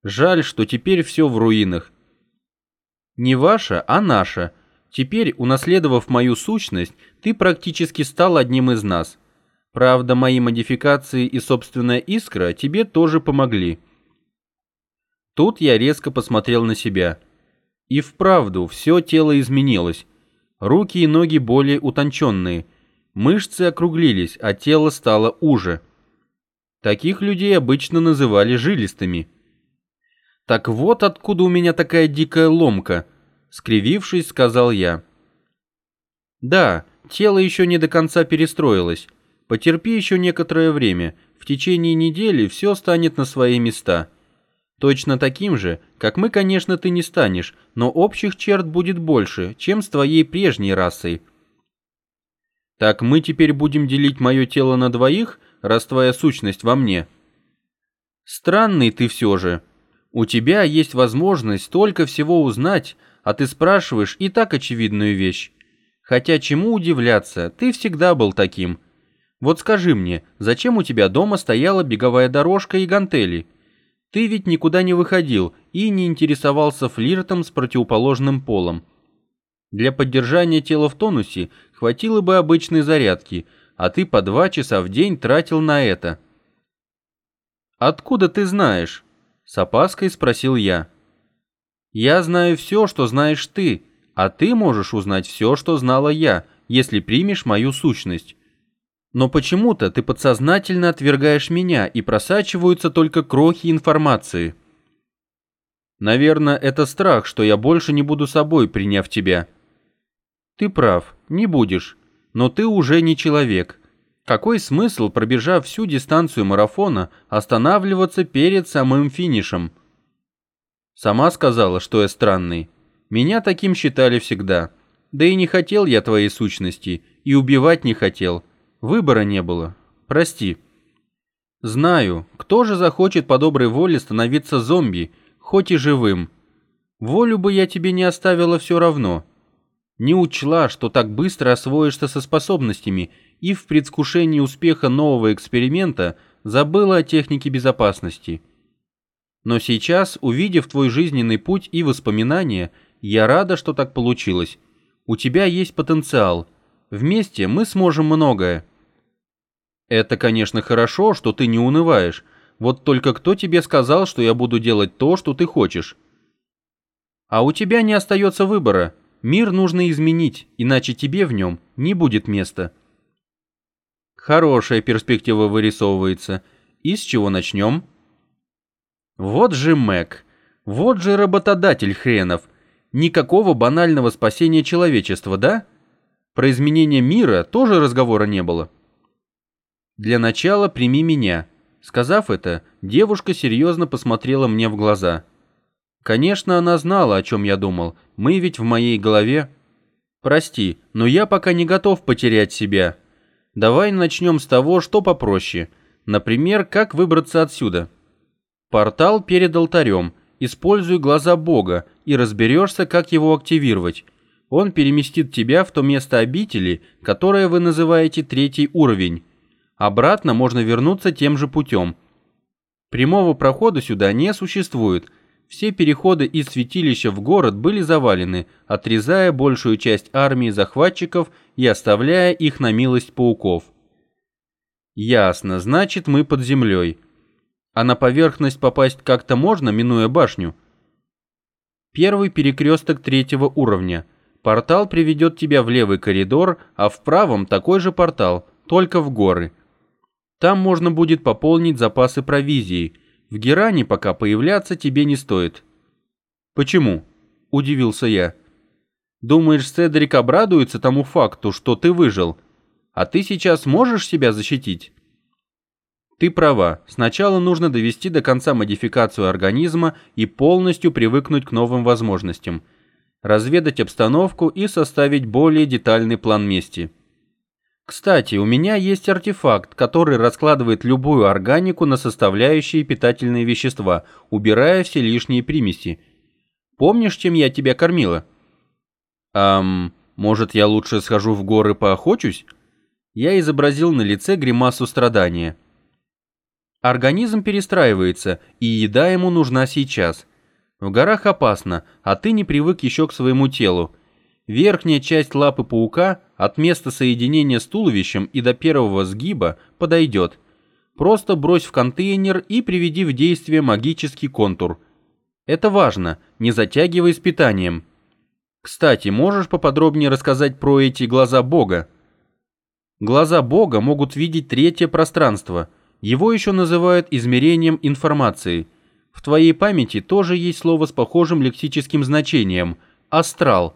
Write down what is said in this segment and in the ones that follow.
Жаль, что теперь все в руинах. Не ваша, а наша. Теперь, унаследовав мою сущность, ты практически стал одним из нас. Правда, мои модификации и собственная искра тебе тоже помогли. Тут я резко посмотрел на себя. И вправду, все тело изменилось. Руки и ноги более утонченные. Мышцы округлились, а тело стало уже. Таких людей обычно называли жилистыми. «Так вот откуда у меня такая дикая ломка», — скривившись, сказал я. «Да, тело еще не до конца перестроилось. Потерпи еще некоторое время. В течение недели все станет на свои места. Точно таким же, как мы, конечно, ты не станешь, но общих черт будет больше, чем с твоей прежней расой». «Так мы теперь будем делить мое тело на двоих, раз твоя сущность во мне?» «Странный ты все же. У тебя есть возможность столько всего узнать, а ты спрашиваешь и так очевидную вещь. Хотя чему удивляться, ты всегда был таким. Вот скажи мне, зачем у тебя дома стояла беговая дорожка и гантели? Ты ведь никуда не выходил и не интересовался флиртом с противоположным полом. Для поддержания тела в тонусе хватило бы обычной зарядки, а ты по 2 часа в день тратил на это». «Откуда ты знаешь?» — с опаской спросил я. «Я знаю все, что знаешь ты, а ты можешь узнать все, что знала я, если примешь мою сущность. Но почему-то ты подсознательно отвергаешь меня, и просачиваются только крохи информации. Наверное, это страх, что я больше не буду собой, приняв тебя». «Ты прав, не будешь, но ты уже не человек. Какой смысл, пробежав всю дистанцию марафона, останавливаться перед самым финишем?» «Сама сказала, что я странный. Меня таким считали всегда. Да и не хотел я твоей сущности, и убивать не хотел. Выбора не было. Прости». «Знаю, кто же захочет по доброй воле становиться зомби, хоть и живым? Волю бы я тебе не оставила все равно. Не учла, что так быстро освоишься со способностями, и в предвкушении успеха нового эксперимента забыла о технике безопасности. Но сейчас, увидев твой жизненный путь и воспоминания, я рада, что так получилось. У тебя есть потенциал. Вместе мы сможем многое». «Это, конечно, хорошо, что ты не унываешь. Вот только кто тебе сказал, что я буду делать то, что ты хочешь?» «А у тебя не остается выбора. Мир нужно изменить, иначе тебе в нем не будет места». «Хорошая перспектива вырисовывается. И с чего начнем?» «Вот же Мэг, вот же работодатель хренов. Никакого банального спасения человечества, да? Про изменение мира тоже разговора не было». «Для начала прими меня». Сказав это, девушка серьезно посмотрела мне в глаза. Конечно, она знала, о чем я думал. Мы ведь в моей голове. «Прости, но я пока не готов потерять себя. Давай начнем с того, что попроще. Например, как выбраться отсюда. Портал перед алтарем. Используй глаза Бога и разберешься, как его активировать. Он переместит тебя в то место обители, которое вы называете 3-й уровень. Обратно можно вернуться тем же путем. Прямого прохода сюда не существует. Все переходы из святилища в город были завалены, отрезая большую часть армии захватчиков и оставляя их на милость пауков». «Ясно, значит, мы под землей. А на поверхность попасть как-то можно, минуя башню?» «Первый перекресток 3-го уровня. Портал приведет тебя в левый коридор, а в правом такой же портал, только в горы. Там можно будет пополнить запасы провизией. В Геране пока появляться тебе не стоит». «Почему?» – удивился я. «Думаешь, Седрик обрадуется тому факту, что ты выжил? А ты сейчас можешь себя защитить?» «Ты права. Сначала нужно довести до конца модификацию организма и полностью привыкнуть к новым возможностям, разведать обстановку и составить более детальный план мести. Кстати, у меня есть артефакт, который раскладывает любую органику на составляющие питательные вещества, убирая все лишние примеси. Помнишь, чем я тебя кормила?» Может, я лучше схожу в горы поохочусь?» Я изобразил на лице гримасу страдания. Организм перестраивается, и еда ему нужна сейчас. В горах опасно, а ты не привык еще к своему телу. Верхняя часть лапы паука от места соединения с туловищем и до первого сгиба подойдет. Просто брось в контейнер и приведи в действие магический контур. Это важно, не затягивай с питанием. Кстати, можешь поподробнее рассказать про эти глаза Бога? Глаза Бога могут видеть третье пространство. Его еще называют измерением информации. В твоей памяти тоже есть слово с похожим лексическим значением – астрал.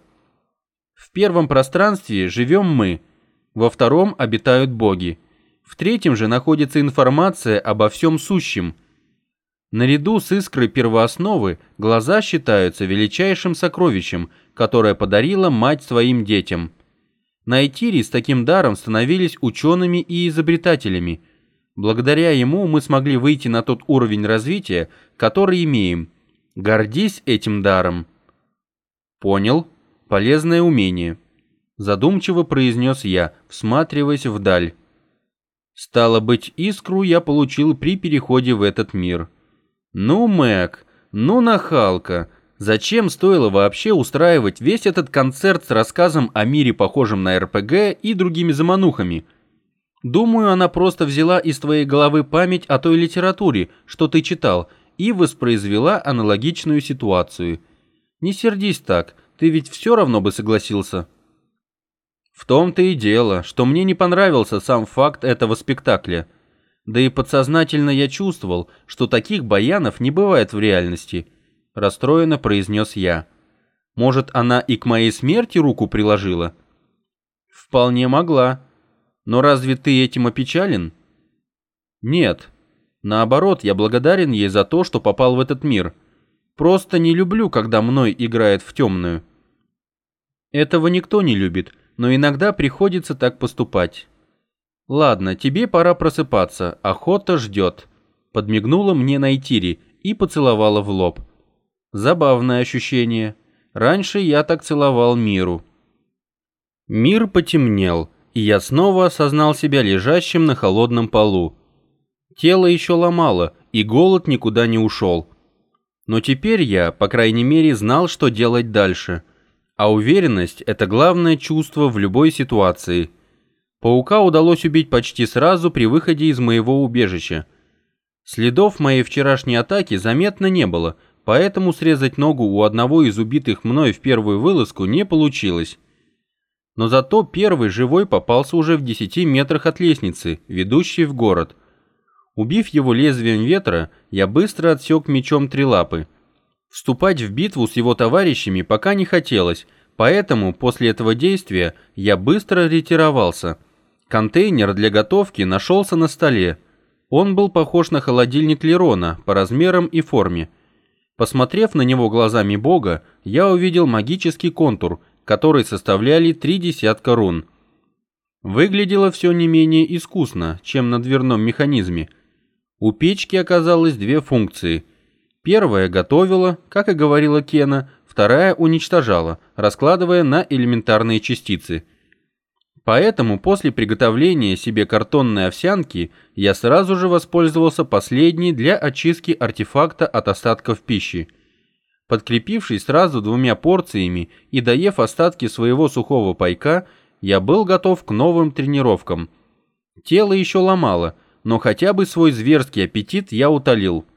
В первом пространстве живем мы, во втором обитают боги. В третьем же находится информация обо всем сущем. Наряду с искрой первоосновы глаза считаются величайшим сокровищем, которое подарила мать своим детям. На Этире с таким даром становились учеными и изобретателями. Благодаря ему мы смогли выйти на тот уровень развития, который имеем. Гордись этим даром. Понял. Полезное умение. Задумчиво произнес я, всматриваясь вдаль. Стало быть, искру я получил при переходе в этот мир. Ну, Мэг, ну нахалка. Зачем стоило вообще устраивать весь этот концерт с рассказом о мире, похожем на РПГ и другими заманухами? Думаю, она просто взяла из твоей головы память о той литературе, что ты читал, и воспроизвела аналогичную ситуацию. Не сердись так, ты ведь все равно бы согласился. В том-то и дело, что мне не понравился сам факт этого спектакля. Да и подсознательно я чувствовал, что таких баянов не бывает в реальности. Расстроенно произнес я. Может, она и к моей смерти руку приложила? Вполне могла. Но разве ты этим опечален? Нет. Наоборот, я благодарен ей за то, что попал в этот мир. Просто не люблю, когда мной играет в темную. Этого никто не любит, но иногда приходится так поступать. Ладно, тебе пора просыпаться, охота ждет. Подмигнула мне Найтири и поцеловала в лоб. Забавное ощущение. Раньше я так целовал Миру. Мир потемнел, и я снова осознал себя лежащим на холодном полу. Тело еще ломало, и голод никуда не ушел. Но теперь я, по крайней мере, знал, что делать дальше. А уверенность – это главное чувство в любой ситуации. Паука удалось убить почти сразу при выходе из моего убежища. Следов моей вчерашней атаки заметно не было, поэтому срезать ногу у одного из убитых мной в первую вылазку не получилось. Но зато первый живой попался уже в 10 метрах от лестницы, ведущей в город. Убив его лезвием ветра, я быстро отсек мечом 3 лапы. Вступать в битву с его товарищами пока не хотелось, поэтому после этого действия я быстро ретировался. Контейнер для готовки нашелся на столе. Он был похож на холодильник Лерона по размерам и форме. Посмотрев на него глазами бога, я увидел магический контур, который составляли 3 десятка рун. Выглядело все не менее искусно, чем на дверном механизме. У печки оказалось 2 функции. Первая готовила, как и говорила Кена, вторая уничтожала, раскладывая на элементарные частицы. Поэтому после приготовления себе картонной овсянки я сразу же воспользовался последней для очистки артефакта от остатков пищи. Подкрепившись сразу 2 порциями и доев остатки своего сухого пайка, я был готов к новым тренировкам. Тело еще ломало, но хотя бы свой зверский аппетит я утолил.